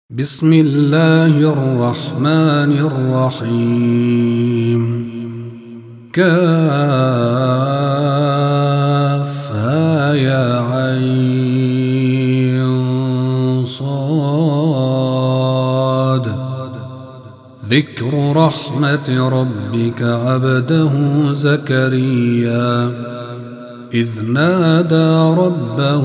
بسم الله الرحمن الرحيم. كافها يا عين صاد. ذكر رحمة ربك عبده زكريا إذ نادى ربه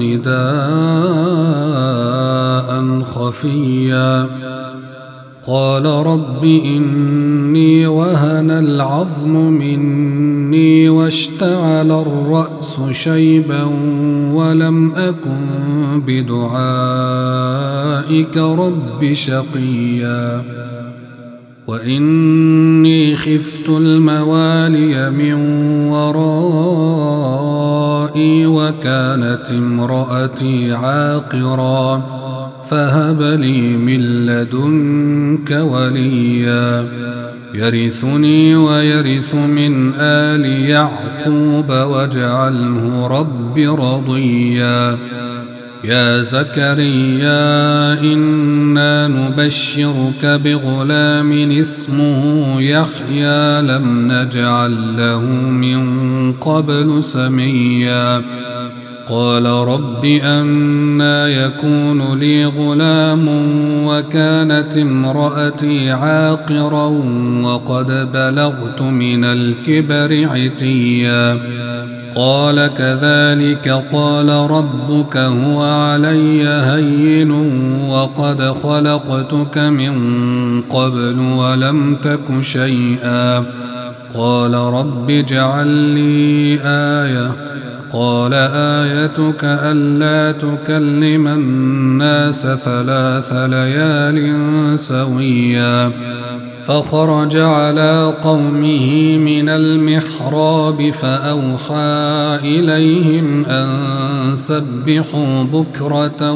نداء خفيا قال رب إني وهن العظم مني واشتعل الرأس شيبا ولم أكن بدعائك رب شقيا وإني خفت الموالي من ورائي وكانت امرأتي عاقرا فهب لي من لدنك وليا يرثني ويرث من آل يعقوب واجعله رب رضيا. يا زكريا إنا نبشرك بغلام اسمه يحيى لم نجعل له من قبل سميا قال رب أنى يكون لي غلام وكانت امرأتي عاقرا وقد بلغت من الكبر عتيا قال كذلك قال ربك هو علي هين وقد خلقتك من قبل ولم تك شيئا قال رب اجعل لي آية قال آيتك ألا تكلم الناس 3 ليال سويا فخرج على قومه من المحراب فأوحى إليهم أن سبحوا بكرة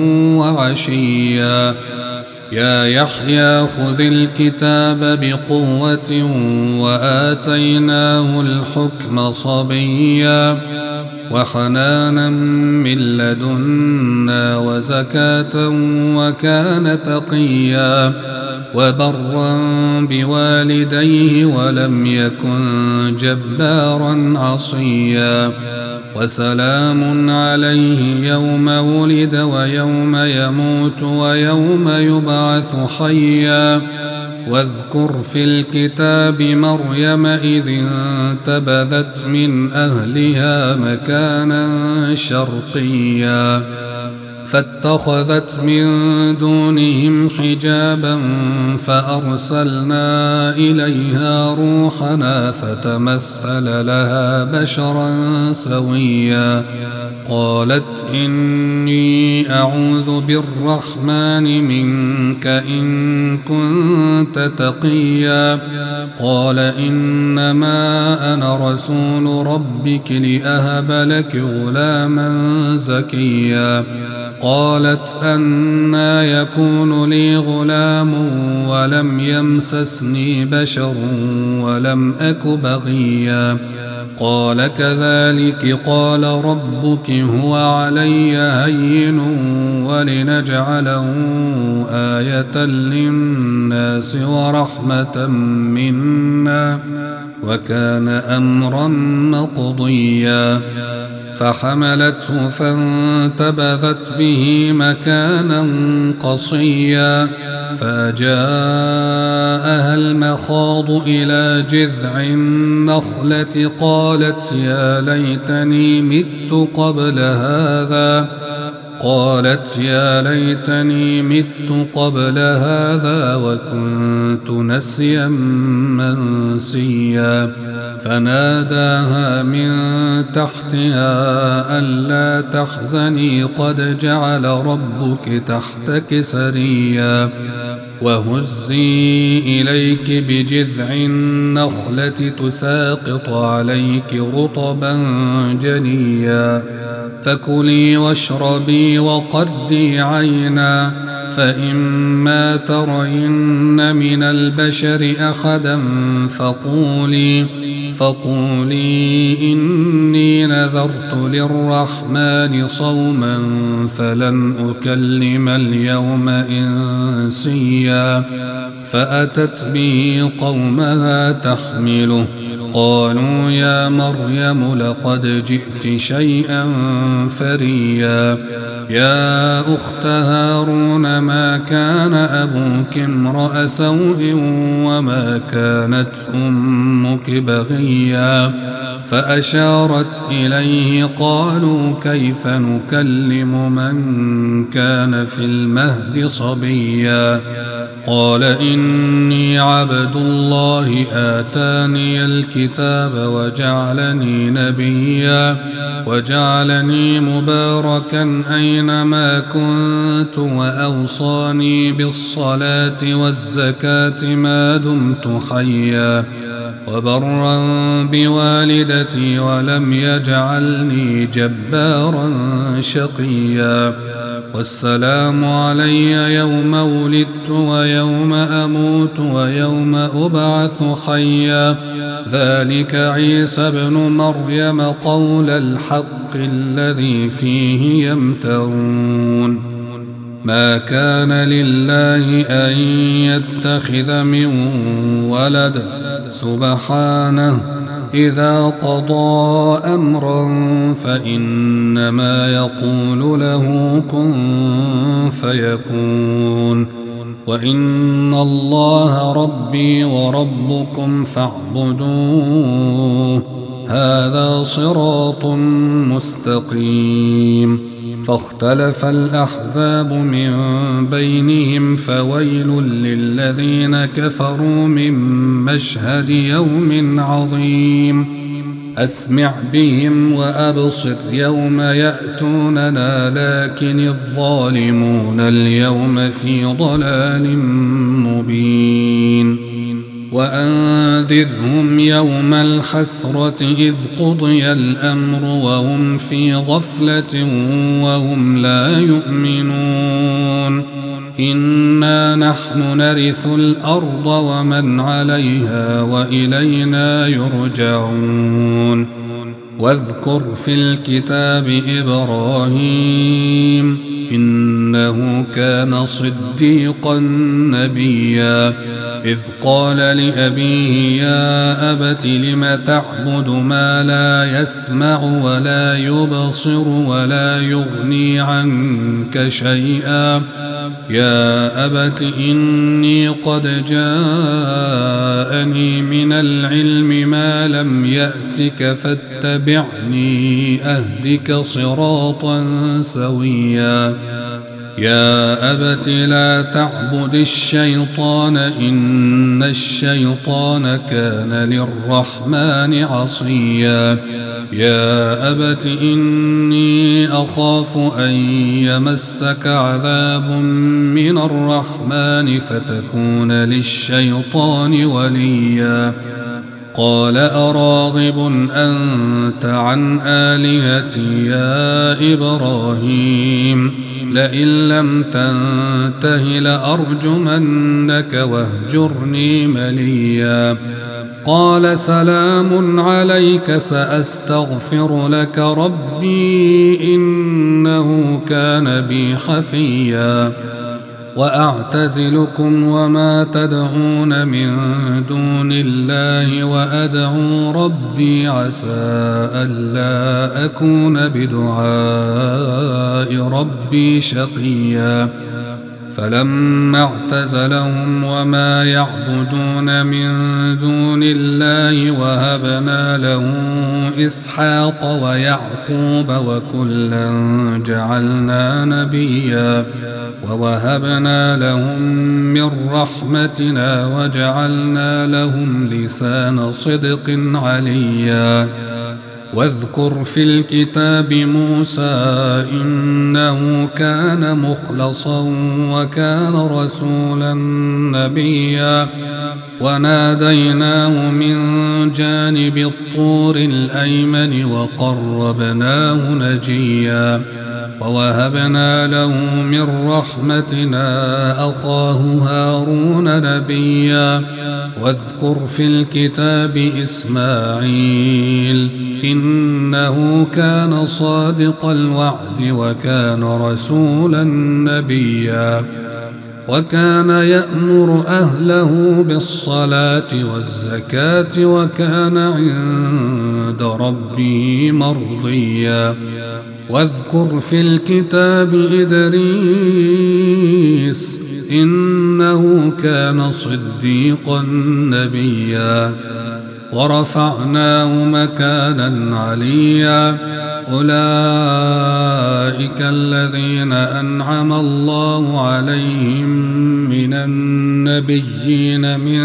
وعشيا يا يحيى خذ الكتاب بقوة وآتيناه الحكم صبيا وحنانا من لدنا وزكاة وكان تقيا وبرا بوالديه ولم يكن جبارا عصيا وسلام عليه يوم ولد ويوم يموت ويوم يبعث حيا واذكر في الكتاب مريم إذ انتبذت من أهلها مكانا شرقيا فاتخذت من دونهم حجابا فأرسلنا إليها روحنا فتمثل لها بشرا سويا قالت إني أعوذ بالرحمن منك إن كنت تقيا قال إنما أنا رسول ربك لأهب لك غلاما زكيا قالت أنى يكون لي غلام ولم يمسسني بشر ولم أك بغيا قال كذلك قال ربك هو علي هين ولنجعله آية للناس ورحمة منا وكان أمرا مقضيا فحملته فانتبذت به مكانا قصيا فجاءها المخاض إلى جذع النخلة قالت يا ليتني مت قبل هذا وكنت نسيا منسيا فناداها من تحتها ألا تحزني قد جعل ربك تحتك سريا وهزي إليك بجذع النخلة تساقط عليك رطبا جنيا فكلي واشربي وقري عينا فإما ترين من البشر أحدا فقولي إني نذرت للرحمن صوما فلن أكلم اليوم إنسيا فأتت به قومها تحمله قالوا يا مريم لقد جئت شيئا فريا يا أخت هارون ما كان أبوك امرأ سوء وما كانت أمك بغيا فأشارت إليه قالوا كيف نكلم من كان في المهد صبيا قال إني عبد الله آتاني الكتاب وجعلني نبيا وجعلني مباركا أينما كنت وأوصاني بالصلاة والزكاة ما دمت حيا وبرا بوالدتي ولم يجعلني جبارا شقيا والسلام علي يوم ولدت ويوم أموت ويوم أبعث حيا ذلك عيسى ابن مريم قول الحق الذي فيه يمترون ما كان لله أن يتخذ من ولد سبحانه إذا قضى أمرا فإنما يقول له كن فيكون وإن الله ربي وربكم فاعبدوه هذا صراط مستقيم فاختلف الأحزاب من بينهم فويل للذين كفروا من مشهد يوم عظيم أسمع بهم وأبصر يوم يأتوننا لكن الظالمون اليوم في ضلال مبين وأنذرهم يوم الحسرة إذ قضي الأمر وهم في غفلة وهم لا يؤمنون إنا نحن نرث الأرض ومن عليها وإلينا يرجعون واذكر في الكتاب إبراهيم إنه كان صديقا نبيا إذ قال لأبيه يا أبت لم تعبد ما لا يسمع ولا يبصر ولا يغني عنك شيئا يا أبت إني قد جاءني من العلم ما لم يأتك فاتبعني أهدك صراطا سويا يا أبت لا تعبد الشيطان إن الشيطان كان للرحمن عصيا يا أبت إني أخاف أن يمسك عذاب من الرحمن فتكون للشيطان وليا قال أراغب أنت عن آلهتي يا إبراهيم لئن لم تنته لأرجمنك واهجرني مليا قال سلام عليك سأستغفر لك ربي إنه كان بي حفيا وأعتزلكم وما تدعون من دون الله وأدعو ربي عسى ألا أكون بدعاء ربي شقيا فلما اعتزلهم وما يعبدون من دون الله وهبنا له إسحاق ويعقوب وكلا جعلنا نبيا ووهبنا لهم من رحمتنا وجعلنا لهم لسان صدق عليا واذكر في الكتاب موسى إنه كان مخلصا وكان رسولا نبيا وناديناه من جانب الطور الأيمن وقربناه نجيا ووهبنا له من رحمتنا أخاه هارون نبيا واذكر في الكتاب إسماعيل إنه كان صادق الوعد وكان رسولا نبيا وكان يأمر أهله بالصلاة والزكاة وكان عند ربه مرضيا واذكر في الكتاب إدريس إنه كان صديقا نبيا ورفعناه مكانا عليا أولئك الذين أنعم الله عليهم من النبيين من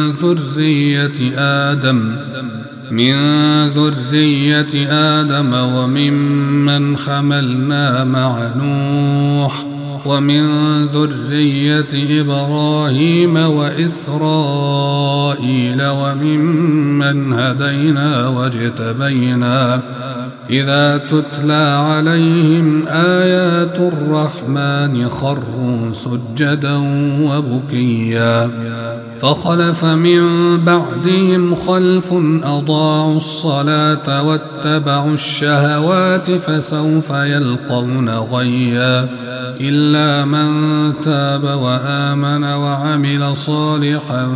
ذرية آدم وممن حملنا مع نوح ومن ذرية إبراهيم وإسرائيل وممن هدينا واجتبينا إذا تتلى عليهم آيات الرحمن خروا سجدا وبكيا فخلف من بعدهم خلف أضاعوا الصلاة واتبعوا الشهوات فسوف يلقون غيا إلا من تاب وآمن وعمل صالحا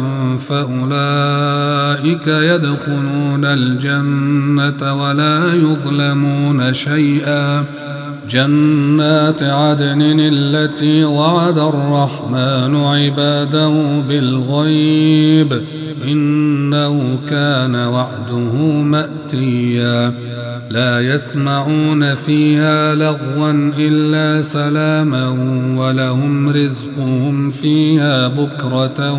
فأولئك يدخلون الجنة ولا يظلمون شيئا جنات عدن التي وعد الرحمن عباده بالغيب إنه كان وعده مأتيا لا يسمعون فيها لغوا إلا سلاما ولهم رزقهم فيها بكرة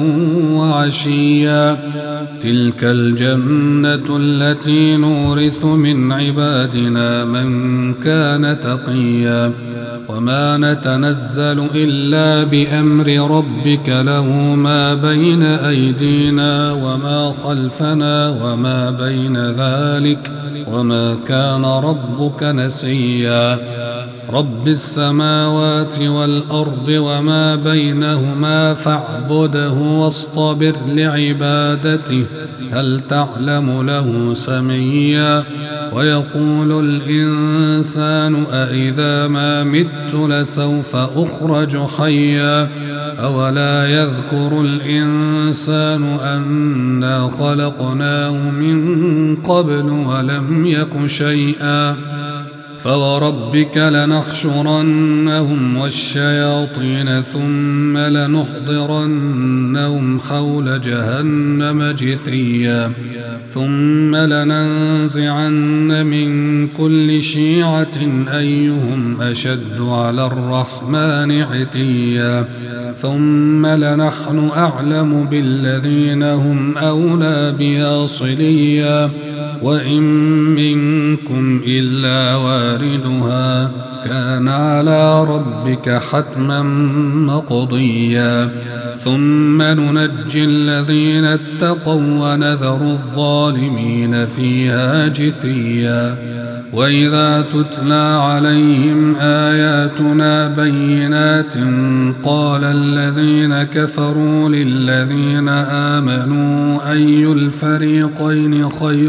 وعشيا تلك الجنة التي نورث من عبادنا من كان تقيا وما نتنزل إلا بأمر ربك له ما بين أيدينا وما خلفنا وما بين ذلك وما كان ربك نسيا رب السماوات والأرض وما بينهما فاعبده واصطبر لعبادته هل تعلم له سميا ويقول الإنسان أإذا ما مت لسوف أخرج حيا أولا يذكر الإنسان أنا خلقناه من قبل ولم يك شيئا فوربك لنحشرنهم والشياطين ثم لنحضرنهم حول جهنم جثيا ثم لننزعن من كل شيعة أيهم أشد على الرحمن عتيا ثم لنحن أعلم بالذين هم أولى بها صليا وإن منكم إلا واردها كان على ربك حتما مقضيا ثم ننجي الذين اتقوا ونذر الظالمين فيها جثيا وإذا تتلى عليهم آياتنا بينات قال الذين كفروا للذين آمنوا أي الفريقين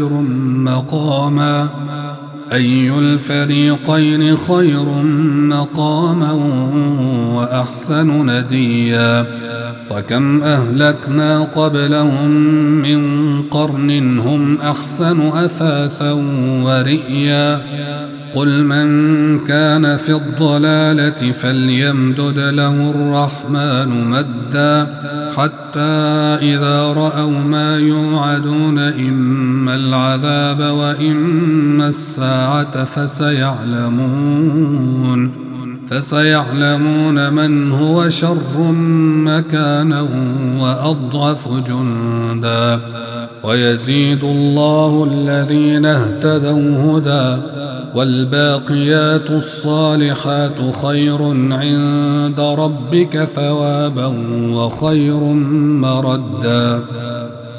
خير مقاما وأحسن نديا وكم أهلكنا قبلهم من قرن هم أحسن أثاثا ورئيا قل من كان في الضلالة فليمدد له الرحمن مدا حتى إذا رأوا ما يوعدون إما العذاب وإما الساعة فسيعلمون من هو شر مكانا وأضعف جندا ويزيد الله الذين اهتدوا هدى والباقيات الصالحات خير عند ربك ثوابا وخير مردا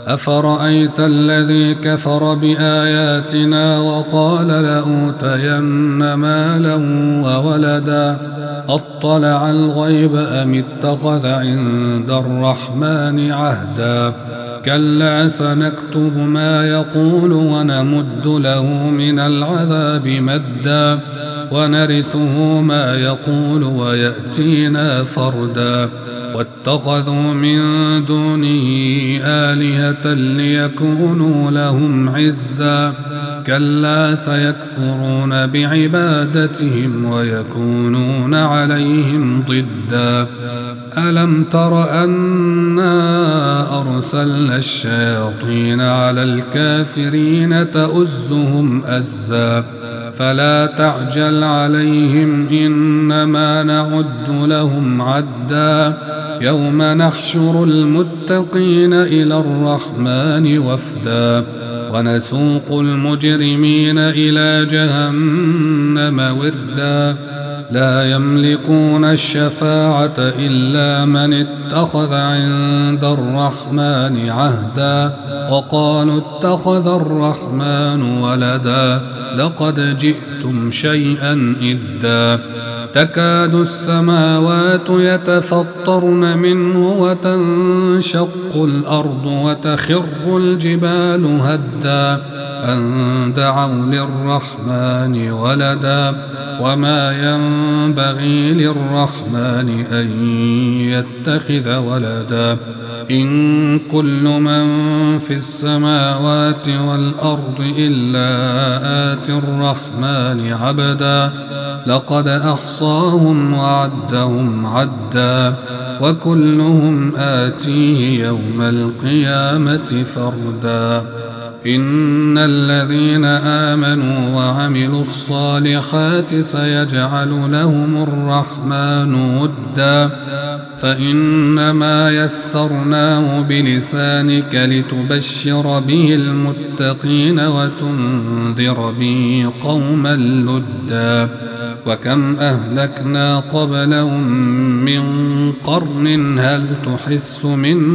أفرأيت الذي كفر بآياتنا وقال لأوتين مالا وولدا أطلع الغيب أم اتخذ عند الرحمن عهدا كلا سنكتب ما يقول ونمد له من العذاب مدا ونرثه ما يقول ويأتينا فردا واتخذوا من دونه آلهة ليكونوا لهم عزا كلا سيكفرون بعبادتهم ويكونون عليهم ضدا ألم تر أنا أرسلنا الشياطين على الكافرين تؤزهم أزا فلا تعجل عليهم إنما نعد لهم عدا يوم نحشر المتقين إلى الرحمن وفدا ونسوق المجرمين إلى جهنم وردا لا يملكون الشفاعة إلا من اتخذ عند الرحمن عهدا وقالوا اتخذ الرحمن ولدا لقد جئتم شيئا إدا تكاد السماوات يتفطرن منه وتنشق الأرض وتخر الجبال هدا أن دعوا للرحمن ولدا وما ينبغي للرحمن أن يتخذ ولدا إن كل من في السماوات والأرض إلا آتي الرحمن عبدا لقد أحصاهم وعدهم عدا وكلهم آتيه يوم القيامة فردا إن الذين آمنوا وعملوا الصالحات سيجعل لهم الرحمن ودا فإنما يسرناه بلسانك لتبشر به المتقين وتنذر به قوما لدا وكم أهلكنا قبلهم من قرن هل تحس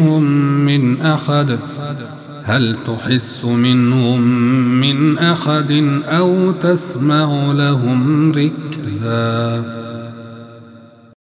منهم من أحد أو تسمع لهم ركزا.